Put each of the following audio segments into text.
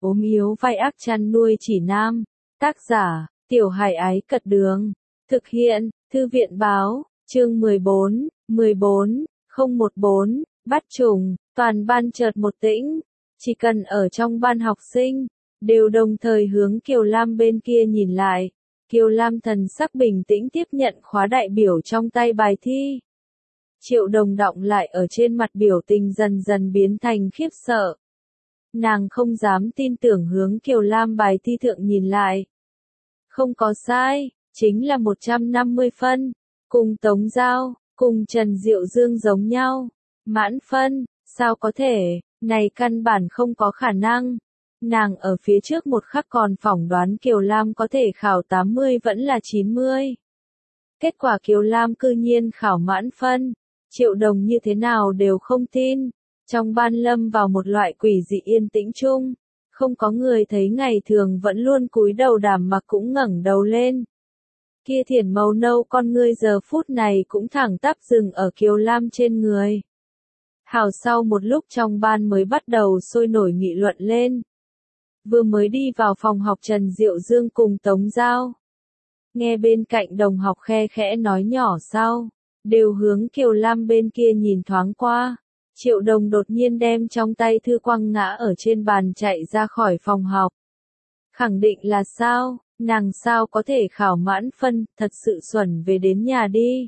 ốm yếu vai ác chăn nuôi chỉ nam. Tác giả, Tiểu Hải Ái Cật Đường. Thực hiện, Thư viện Báo, chương 14, 014, bắt trùng. Toàn ban chợt một tĩnh. Chỉ cần ở trong ban học sinh, đều đồng thời hướng Kiều Lam bên kia nhìn lại. Kiều Lam thần sắc bình tĩnh tiếp nhận khóa đại biểu trong tay bài thi. Triệu Đồng đọng lại ở trên mặt biểu tình dần dần biến thành khiếp sợ. Nàng không dám tin tưởng hướng Kiều Lam bài thi thượng nhìn lại. Không có sai, chính là 150 phân. Cùng Tống Giao, cùng Trần Diệu Dương giống nhau. Mãn phân, sao có thể, này căn bản không có khả năng. Nàng ở phía trước một khắc còn phỏng đoán Kiều Lam có thể khảo 80 vẫn là 90. Kết quả Kiều Lam cư nhiên khảo mãn phân. Triệu Đồng như thế nào đều không tin. Trong ban lâm vào một loại quỷ dị yên tĩnh chung. Không có người thấy ngày thường vẫn luôn cúi đầu đàm mặc cũng ngẩng đầu lên. Kia thiển màu nâu con ngươi giờ phút này cũng thẳng tắp dừng ở Kiều Lam trên người. Hảo sau một lúc trong ban mới bắt đầu sôi nổi nghị luận lên. Vừa mới đi vào phòng học Trần Diệu Dương cùng Tống Giao. Nghe bên cạnh đồng học khe khẽ nói nhỏ sau, đều hướng Kiều Lam bên kia nhìn thoáng qua. Triệu Đồng đột nhiên đem trong tay thư quăng ngã ở trên bàn chạy ra khỏi phòng học. Khẳng định là sao, nàng sao có thể khảo mãn phân, thật sự xuẩn về đến nhà đi.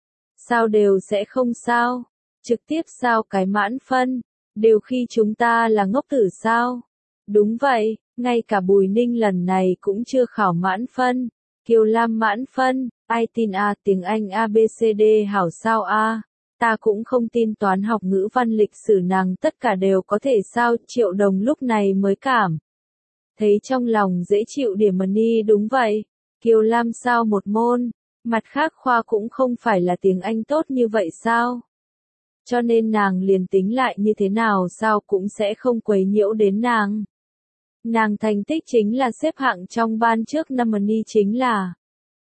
Sao đều sẽ không sao, trực tiếp sao cái mãn phân, đều khi chúng ta là ngốc tử sao. Đúng vậy, ngay cả Bùi Ninh lần này cũng chưa khảo mãn phân. Kiều Lam mãn phân, ai tin a, tiếng Anh ABCD hảo sao a. Ta cũng không tin toán học ngữ văn lịch sử nàng tất cả đều có thể sao. Triệu Đồng lúc này mới cảm thấy trong lòng dễ chịu điểm ni. Đúng vậy, Kiều Lam sao một môn, mặt khác khoa cũng không phải là tiếng Anh tốt như vậy sao. Cho nên nàng liền tính lại như thế nào sao cũng sẽ không quấy nhiễu đến nàng. Nàng thành tích chính là xếp hạng trong ban trước năm ni chính là.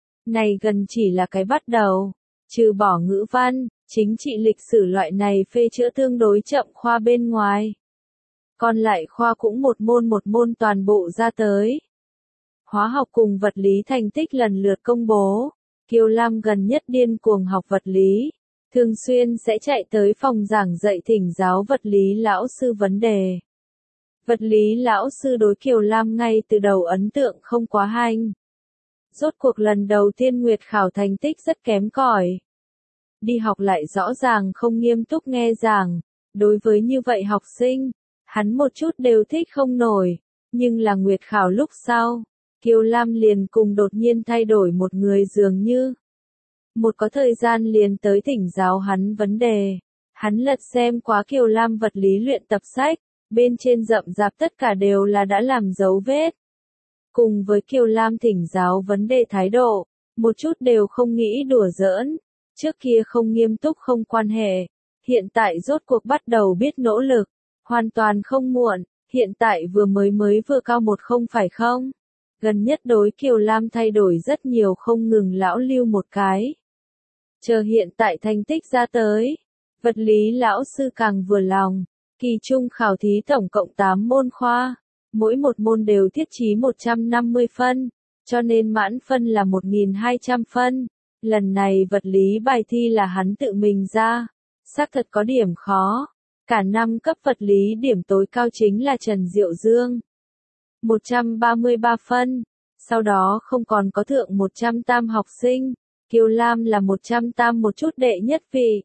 Này gần chỉ là cái bắt đầu, trừ bỏ ngữ văn, chính trị lịch sử loại này phê chữa tương đối chậm khoa bên ngoài. Còn lại khoa cũng một môn toàn bộ ra tới. Hóa học cùng vật lý thành tích lần lượt công bố. Kiều Lam gần nhất điên cuồng học vật lý. Thường xuyên sẽ chạy tới phòng giảng dạy thỉnh giáo vật lý lão sư vấn đề. Vật lý lão sư đối Kiều Lam ngay từ đầu ấn tượng không quá hanh. Rốt cuộc lần đầu tiên Nguyệt khảo thành tích rất kém cỏi. Đi học lại rõ ràng không nghiêm túc nghe giảng. Đối với như vậy học sinh, hắn một chút đều thích không nổi. Nhưng là Nguyệt khảo lúc sau, Kiều Lam liền cùng đột nhiên thay đổi một người dường như. Một có thời gian liền tới thỉnh giáo hắn vấn đề. Hắn lật xem quá Kiều Lam vật lý luyện tập sách, bên trên rậm rạp tất cả đều là đã làm dấu vết. Cùng với Kiều Lam thỉnh giáo vấn đề thái độ, một chút đều không nghĩ đùa giỡn. Trước kia không nghiêm túc không quan hệ, hiện tại rốt cuộc bắt đầu biết nỗ lực, hoàn toàn không muộn, hiện tại vừa cao một không phải không? Gần nhất đối Kiều Lam thay đổi rất nhiều không ngừng lão lưu một cái. Chờ hiện tại thành tích ra tới, vật lý lão sư càng vừa lòng, kỳ trung khảo thí tổng cộng 8 môn khoa, mỗi một môn đều thiết chí 150 phân, cho nên mãn phân là 1.200 phân. Lần này vật lý bài thi là hắn tự mình ra, xác thật có điểm khó. Cả năm cấp vật lý điểm tối cao chính là Trần Diệu Dương. 133 phân, sau đó không còn có thượng 100 tam học sinh, Kiều Lam là 100 tam một chút đệ nhất vị,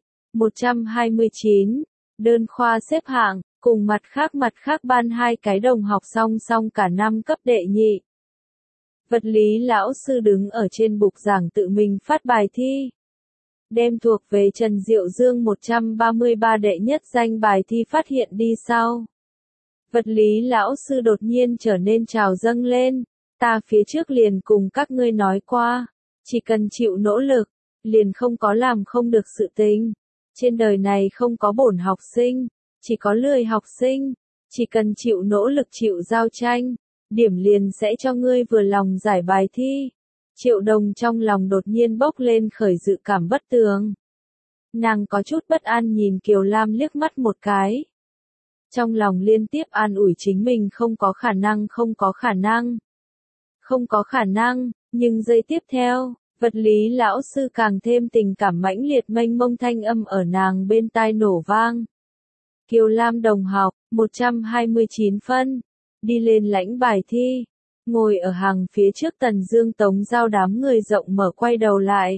129, đơn khoa xếp hạng, cùng mặt khác ban hai cái đồng học song song cả năm cấp đệ nhị. Vật lý lão sư đứng ở trên bục giảng tự mình phát bài thi. Đem thuộc về Trần Diệu Dương 133 đệ nhất danh bài thi phát hiện đi sau. Vật lý lão sư đột nhiên trở nên trào dâng lên. Ta phía trước liền cùng các ngươi nói qua. Chỉ cần chịu nỗ lực, liền không có làm không được sự tình. Trên đời này không có bổn học sinh, chỉ có lười học sinh. Chỉ cần chịu nỗ lực chịu giao tranh, điểm liền sẽ cho ngươi vừa lòng giải bài thi. Triệu Đồng trong lòng đột nhiên bốc lên khởi dự cảm bất tường. Nàng có chút bất an nhìn Kiều Lam liếc mắt một cái. Trong lòng liên tiếp an ủi chính mình không có khả năng, không có khả năng. Không có khả năng, nhưng giây tiếp theo, vật lý lão sư càng thêm tình cảm mãnh liệt mênh mông thanh âm ở nàng bên tai nổ vang. Kiều Lam đồng học, 129 phân, đi lên lãnh bài thi. Ngồi ở hàng phía trước Tần Dương Tống Giao đám người rộng mở quay đầu lại.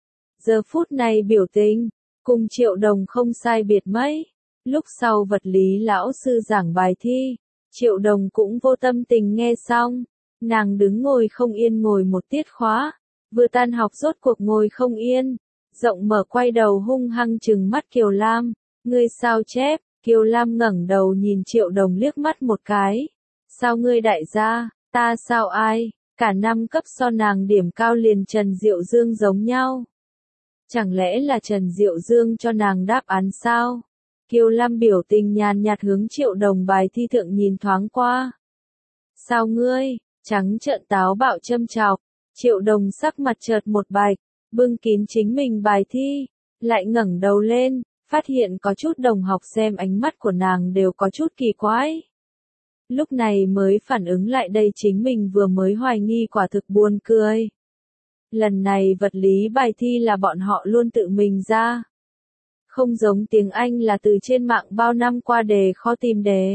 Giờ phút này biểu tình, cùng Triệu Đồng không sai biệt mấy. Lúc sau vật lý lão sư giảng bài thi, Triệu Đồng cũng vô tâm tình nghe xong. Nàng đứng ngồi không yên ngồi một tiết khóa, vừa tan học rốt cuộc ngồi không yên, rộng mở quay đầu hung hăng trừng mắt Kiều Lam, ngươi sao chép? Kiều Lam ngẩng đầu nhìn Triệu Đồng liếc mắt một cái, sao ngươi đại gia, ta sao ai, cả năm cấp so nàng điểm cao liền Trần Diệu Dương giống nhau. Chẳng lẽ là Trần Diệu Dương cho nàng đáp án sao? Kiều Lam biểu tình nhàn nhạt hướng Triệu Đồng bài thi thượng nhìn thoáng qua. Sao ngươi? Trắng trợn táo bạo châm chọc, Triệu Đồng sắc mặt chợt một bạch, bưng kín chính mình bài thi, lại ngẩng đầu lên, phát hiện có chút đồng học xem ánh mắt của nàng đều có chút kỳ quái. Lúc này mới phản ứng lại đây chính mình vừa mới hoài nghi quả thực buồn cười. Lần này vật lý bài thi là bọn họ luôn tự mình ra. Không giống tiếng Anh là từ trên mạng bao năm qua đề khó tìm đề.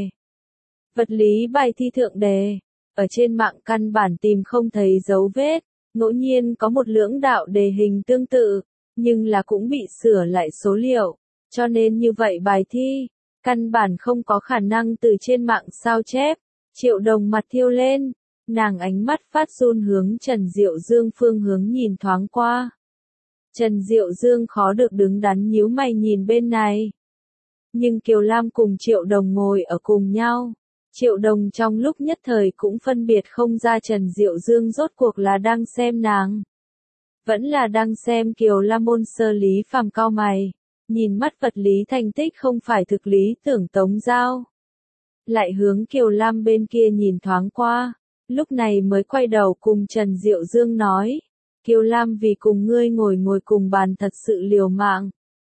Vật lý bài thi thượng đề, ở trên mạng căn bản tìm không thấy dấu vết, ngẫu nhiên có một lưỡng đạo đề hình tương tự, nhưng là cũng bị sửa lại số liệu, cho nên như vậy bài thi, căn bản không có khả năng từ trên mạng sao chép. Triệu Đồng mặt thiêu lên, nàng ánh mắt phát run hướng Trần Diệu Dương phương hướng nhìn thoáng qua. Trần Diệu Dương khó được đứng đắn nhíu mày nhìn bên này. Nhưng Kiều Lam cùng Triệu Đồng ngồi ở cùng nhau. Triệu Đồng trong lúc nhất thời cũng phân biệt không ra Trần Diệu Dương rốt cuộc là đang xem nàng. Vẫn là đang xem Kiều Lam môn sơ Lý Phàm cau mày. Nhìn mắt vật lý thành tích không phải thực lý tưởng Tống Giao. Lại hướng Kiều Lam bên kia nhìn thoáng qua. Lúc này mới quay đầu cùng Trần Diệu Dương nói. Kiều Lam vì cùng ngươi ngồi cùng bàn thật sự liều mạng.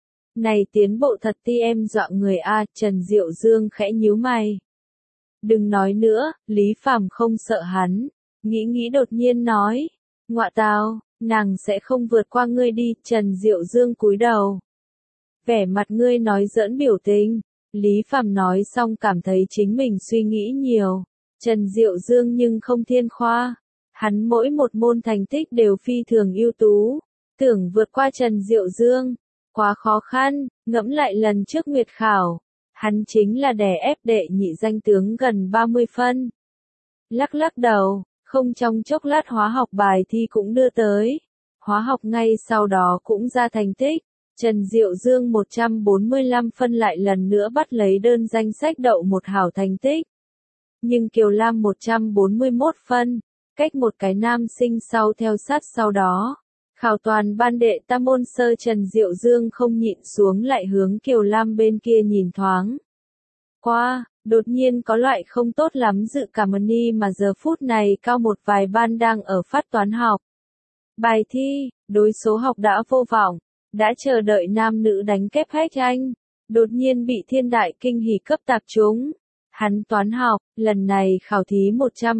Này tiến bộ thật ti em dọa người a. Trần Diệu Dương khẽ nhíu mày. Đừng nói nữa, Lý Phàm không sợ hắn. Nghĩ đột nhiên nói. Ngọa tào, nàng sẽ không vượt qua ngươi đi. Trần Diệu Dương cúi đầu. Vẻ mặt ngươi nói giỡn biểu tình. Lý Phàm nói xong cảm thấy chính mình suy nghĩ nhiều. Trần Diệu Dương nhưng không thiên khoa. Hắn mỗi một môn thành tích đều phi thường ưu tú. Tưởng vượt qua Trần Diệu Dương. Quá khó khăn, ngẫm lại lần trước nguyệt khảo. Hắn chính là đè ép đệ nhị danh tướng gần 30 phân. Lắc đầu, không trong chốc lát hóa học bài thi cũng đưa tới. Hóa học ngay sau đó cũng ra thành tích. Trần Diệu Dương 145 phân lại lần nữa bắt lấy đơn danh sách đậu một hảo thành tích. Nhưng Kiều Lam 141 phân, cách một cái nam sinh sau theo sát sau đó. Khảo toàn ban đệ tam môn sơ Trần Diệu Dương không nhịn xuống lại hướng Kiều Lam bên kia nhìn thoáng qua, đột nhiên có loại không tốt lắm dự cảm ni mà giờ phút này cao một vài ban đang ở phát toán học. Bài thi, đối số học đã vô vọng, đã chờ đợi nam nữ đánh kép Hách Anh, đột nhiên bị thiên đại kinh hỉ cấp tạp trúng. Hắn toán học, lần này khảo thí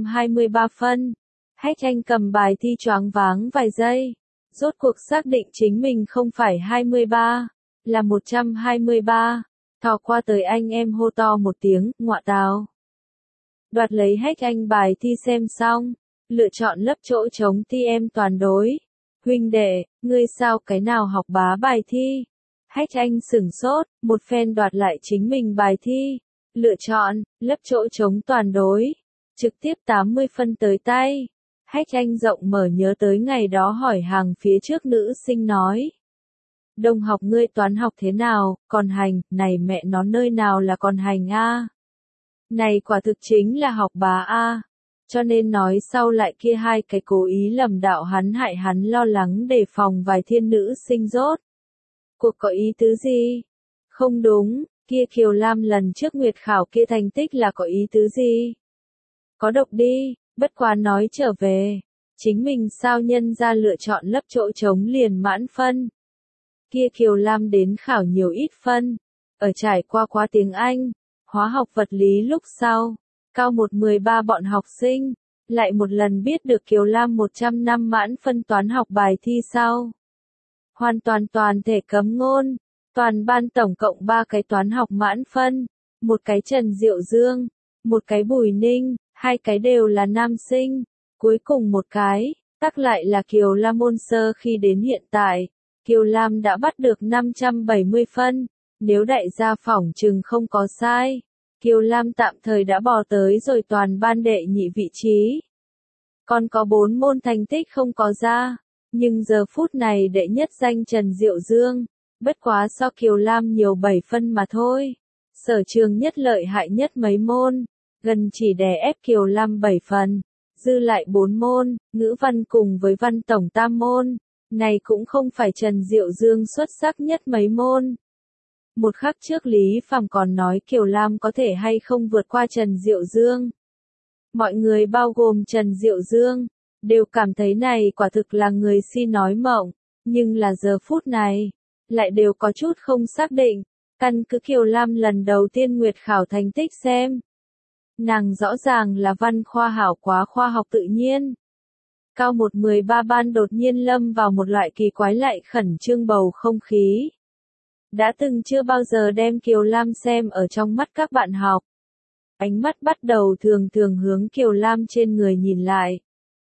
123 phân. Hách Anh cầm bài thi choáng váng vài giây. Rốt cuộc xác định chính mình không phải 23, là 123. Thò qua tới anh em hô to một tiếng, ngọa tào. Đoạt lấy Hách Anh bài thi xem xong, lựa chọn lớp chỗ trống thi em toàn đối. Huynh đệ, ngươi sao cái nào học bá bài thi? Hách Anh sửng sốt, một phen đoạt lại chính mình bài thi. Lựa chọn, lớp chỗ trống toàn đối. Trực tiếp 80 phân tới tay. Hách Anh rộng mở nhớ tới ngày đó hỏi hàng phía trước nữ sinh nói. Đồng học ngươi toán học thế nào, còn hành, này mẹ nó nơi nào là còn hành a? Này quả thực chính là học bá a. Cho nên nói sau lại kia hai cái cố ý lầm đạo hắn hại hắn lo lắng đề phòng vài thiên nữ sinh rốt. Cuộc có ý tứ gì? Không đúng, kia Kiều Lam lần trước nguyệt khảo kia thành tích là có ý tứ gì? Có độc đi, bất quá nói trở về. Chính mình sao nhân ra lựa chọn lớp chỗ trống liền mãn phân. Kia Kiều Lam đến khảo nhiều ít phân. Ở trải qua tiếng Anh. Hóa học vật lý lúc sau, cao 113 bọn học sinh, lại một lần biết được Kiều Lam 100 năm mãn phân toán học bài thi sau. Hoàn toàn thể cấm ngôn, toàn ban tổng cộng 3 cái toán học mãn phân, một cái Trần Diệu Dương, một cái Bùi Ninh, 2 cái đều là nam sinh, cuối cùng một cái, tắc lại là Kiều Lam môn sơ. Khi đến hiện tại, Kiều Lam đã bắt được 570 phân, nếu đại gia phỏng chừng không có sai, Kiều Lam tạm thời đã bò tới rồi toàn ban đệ nhị vị trí. Còn có 4 môn thành tích không có ra, nhưng giờ phút này đệ nhất danh Trần Diệu Dương, bất quá so Kiều Lam nhiều 7 phân mà thôi. Sở trường nhất lợi hại nhất mấy môn, gần chỉ đè ép Kiều Lam 7 phần, dư lại 4 môn, ngữ văn cùng với văn tổng tam môn, này cũng không phải Trần Diệu Dương xuất sắc nhất mấy môn. Một khắc trước Lý Phàm còn nói Kiều Lam có thể hay không vượt qua Trần Diệu Dương. Mọi người bao gồm Trần Diệu Dương, đều cảm thấy này quả thực là người si nói mộng, nhưng là giờ phút này, lại đều có chút không xác định, căn cứ Kiều Lam lần đầu tiên nguyệt khảo thành tích xem. Nàng rõ ràng là văn khoa hảo quá khoa học tự nhiên. Cao 113 ban đột nhiên lâm vào một loại kỳ quái lại khẩn trương bầu không khí. Đã từng chưa bao giờ đem Kiều Lam xem ở trong mắt các bạn học. Ánh mắt bắt đầu thường hướng Kiều Lam trên người nhìn lại.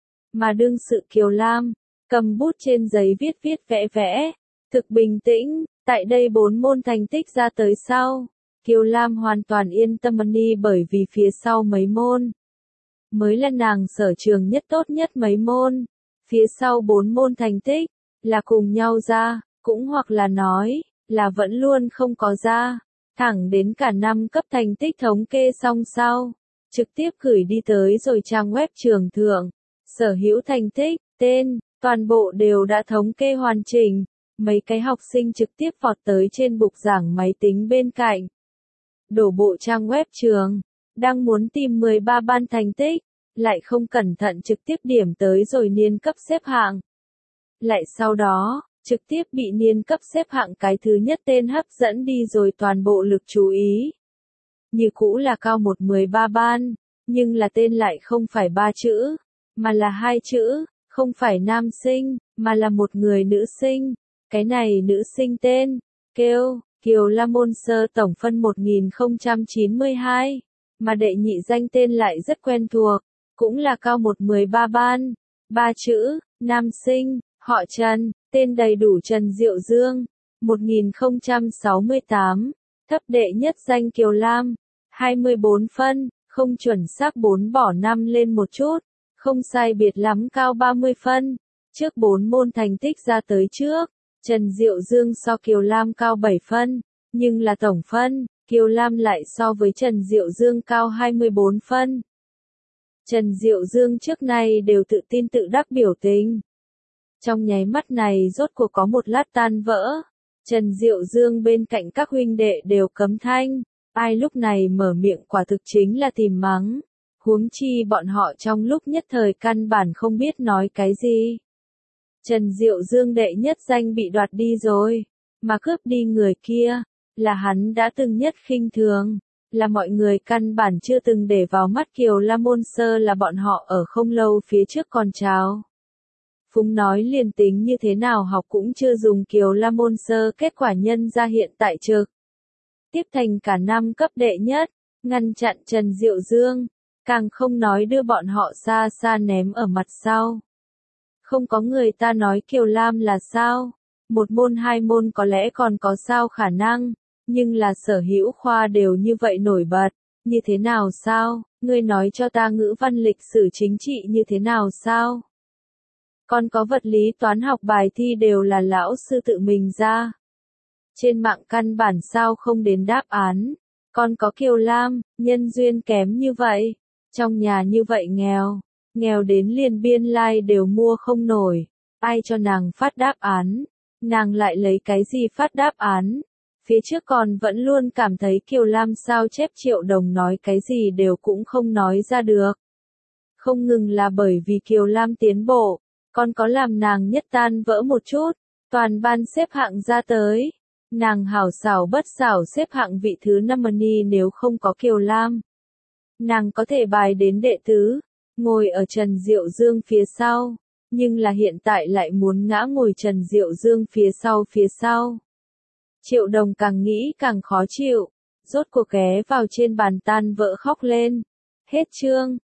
Mà đương sự Kiều Lam, cầm bút trên giấy viết vẽ, thực bình tĩnh, tại đây 4 môn thành tích ra tới sau. Kiều Lam hoàn toàn yên tâm đi bởi vì phía sau mấy môn mới là nàng sở trường nhất tốt nhất mấy môn. Phía sau 4 môn thành tích, là cùng nhau ra, cũng hoặc là nói, là vẫn luôn không có ra. Thẳng đến cả năm cấp thành tích thống kê xong sau, trực tiếp gửi đi tới rồi trang web trường thượng, sở hữu thành tích, tên, toàn bộ đều đã thống kê hoàn chỉnh. Mấy cái học sinh trực tiếp vọt tới trên bục giảng máy tính bên cạnh. Đổ bộ trang web trường, đang muốn tìm 13 ban thành tích, lại không cẩn thận trực tiếp điểm tới rồi niên cấp xếp hạng. Lại sau đó, trực tiếp bị niên cấp xếp hạng cái thứ nhất tên hấp dẫn đi rồi toàn bộ lực chú ý. Như cũ là cao 113 ban, nhưng là tên lại không phải 3 chữ, mà là 2 chữ, không phải nam sinh, mà là một người nữ sinh. Cái này nữ sinh tên, kêu, Kiều Lam môn sơ tổng phân 1092, mà đệ nhị danh tên lại rất quen thuộc, cũng là cao 113 ban, 3 chữ, nam sinh, họ Trần, tên đầy đủ Trần Diệu Dương, 1068, thấp đệ nhất danh Kiều Lam, 24 phân, không chuẩn xác 4 bỏ 5 lên một chút, không sai biệt lắm cao 30 phân, trước 4 môn thành tích ra tới trước. Trần Diệu Dương so Kiều Lam cao 7 phân, nhưng là tổng phân, Kiều Lam lại so với Trần Diệu Dương cao 24 phân. Trần Diệu Dương trước nay đều tự tin tự đắc biểu tình. Trong nháy mắt này rốt cuộc có một lát tan vỡ, Trần Diệu Dương bên cạnh các huynh đệ đều cấm thanh, ai lúc này mở miệng quả thực chính là tìm mắng, huống chi bọn họ trong lúc nhất thời căn bản không biết nói cái gì. Trần Diệu Dương đệ nhất danh bị đoạt đi rồi, mà cướp đi người kia, là hắn đã từng nhất khinh thường, là mọi người căn bản chưa từng để vào mắt Kiều Lam môn sơ là bọn họ ở không lâu phía trước còn chào. Phúng nói liền tính như thế nào học cũng chưa dùng Kiều Lam môn sơ kết quả nhân ra hiện tại trực. Tiếp thành cả năm cấp đệ nhất, ngăn chặn Trần Diệu Dương, càng không nói đưa bọn họ xa xa ném ở mặt sau. Không có người ta nói Kiều Lam là sao, một môn hai môn có lẽ còn có sao khả năng, nhưng là sở hữu khoa đều như vậy nổi bật, như thế nào sao, ngươi nói cho ta ngữ văn lịch sử chính trị như thế nào sao? Còn có vật lý toán học bài thi đều là lão sư tự mình ra. Trên mạng căn bản sao không đến đáp án, còn có Kiều Lam, nhân duyên kém như vậy, trong nhà như vậy nghèo. Nghèo đến liền biên lai like đều mua không nổi, ai cho nàng phát đáp án, nàng lại lấy cái gì phát đáp án, phía trước còn vẫn luôn cảm thấy Kiều Lam sao chép Triệu Đồng nói cái gì đều cũng không nói ra được. Không ngừng là bởi vì Kiều Lam tiến bộ, còn có làm nàng nhất tan vỡ một chút, toàn ban xếp hạng ra tới, Nàng hảo xảo bất xảo xếp hạng vị thứ 5 nếu không có Kiều Lam. Nàng có thể bài đến đệ tứ, ngồi ở Trần Diệu Dương phía sau, nhưng là hiện tại lại muốn ngã ngồi Trần Diệu Dương phía sau. Triệu Đồng càng nghĩ càng khó chịu, rốt cuộc ghé vào trên bàn tan vỡ khóc lên. Hết chương.